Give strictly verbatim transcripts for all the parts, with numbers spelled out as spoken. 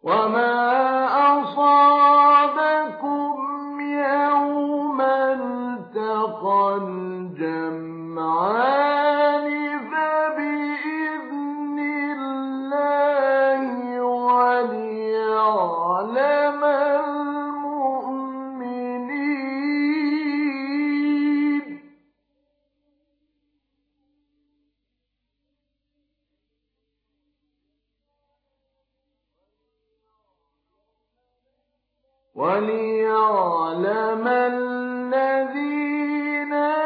وما أصابكم يوم التقى الجمعان فبإذن الله وليعلم المؤمنين وليعلم الذين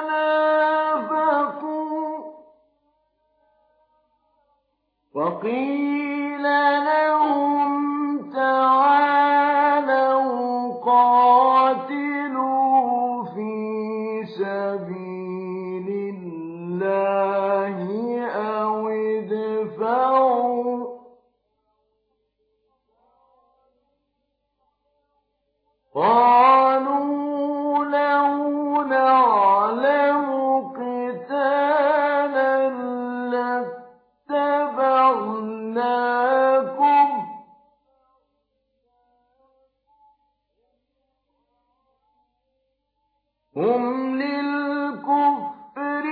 نافقوا وقيل لهم تعالوا قاتلوا في سبيل الله أو ادفعوا قالوا لو نعلم قتالا لاتبعناكم هم للكفر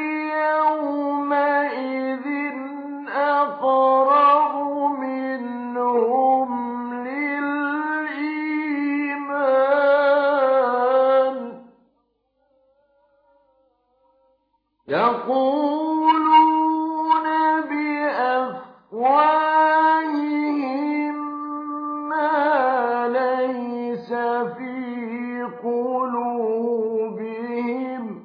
يومئذ أقرب منهم للإيمان يقولون بأفواههم ما ليس في قلوبهم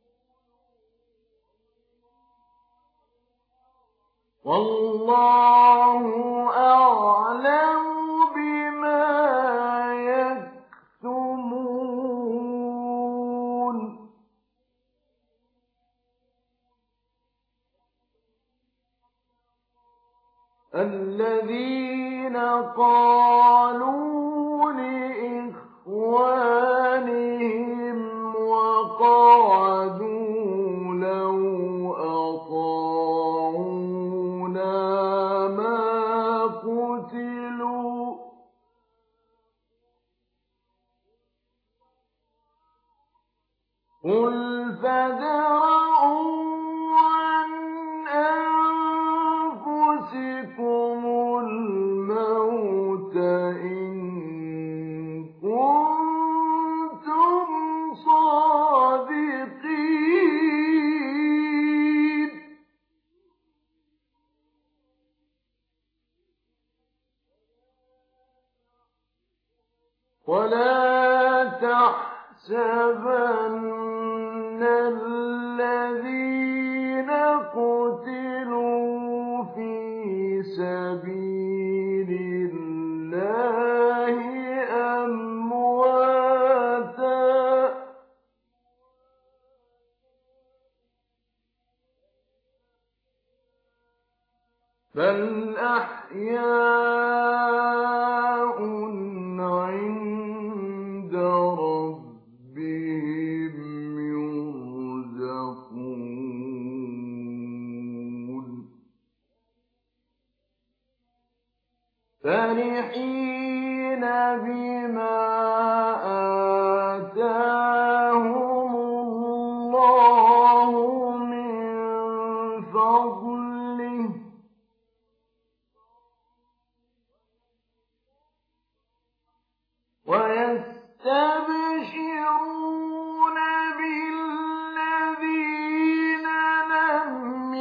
والله أعلم بما يكتمون الذين قالوا لإخوانهم وقعدوا لو أطاعونا ما قتلوا قل فادرءوا عن أنفسكم الموت إن كنتم صادقين ولا تحسبن الذين قتلوا في سبيل الله أمواتا بل أحياء عند ربهم يرزقون فرحين بما آتاهم الله من فضله ويستبشرون بالذين لم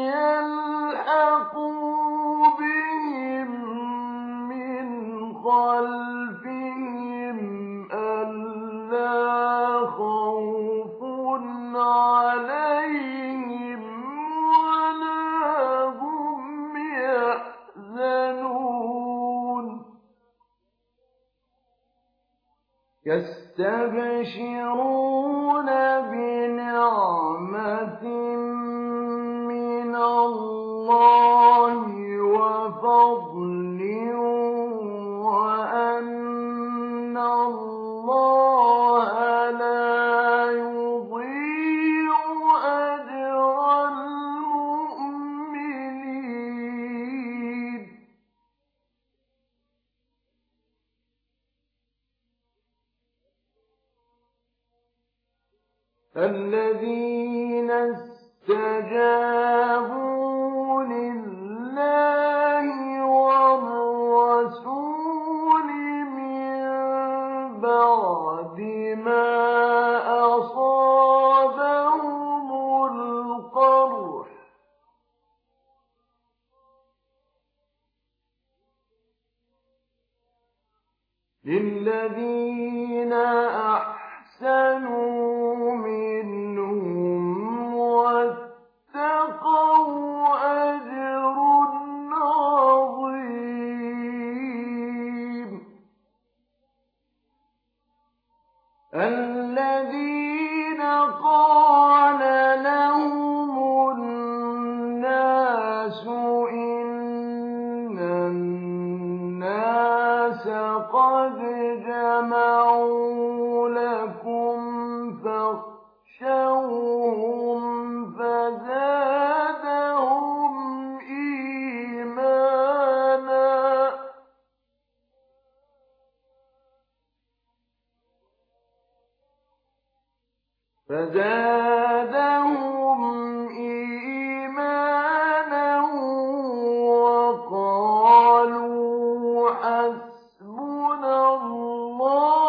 يلحقوا بهم من خلفهم ألا خوف عليهم ولا هم يحزنون يستبشرون بنعمة من الله وفضل وأن الله لا يضيع أجر المؤمنين الذين استجابوا لله والرسول من بعد ما أصابهم القرح للذين أحسنوا منهم واتقوا أجر عظيم الذين قال لهم الناس إن الناس قد جمعوا لكم فاخشوهم فزادهم إيمانا فزادهم إيمانا وقالوا حسبنا الله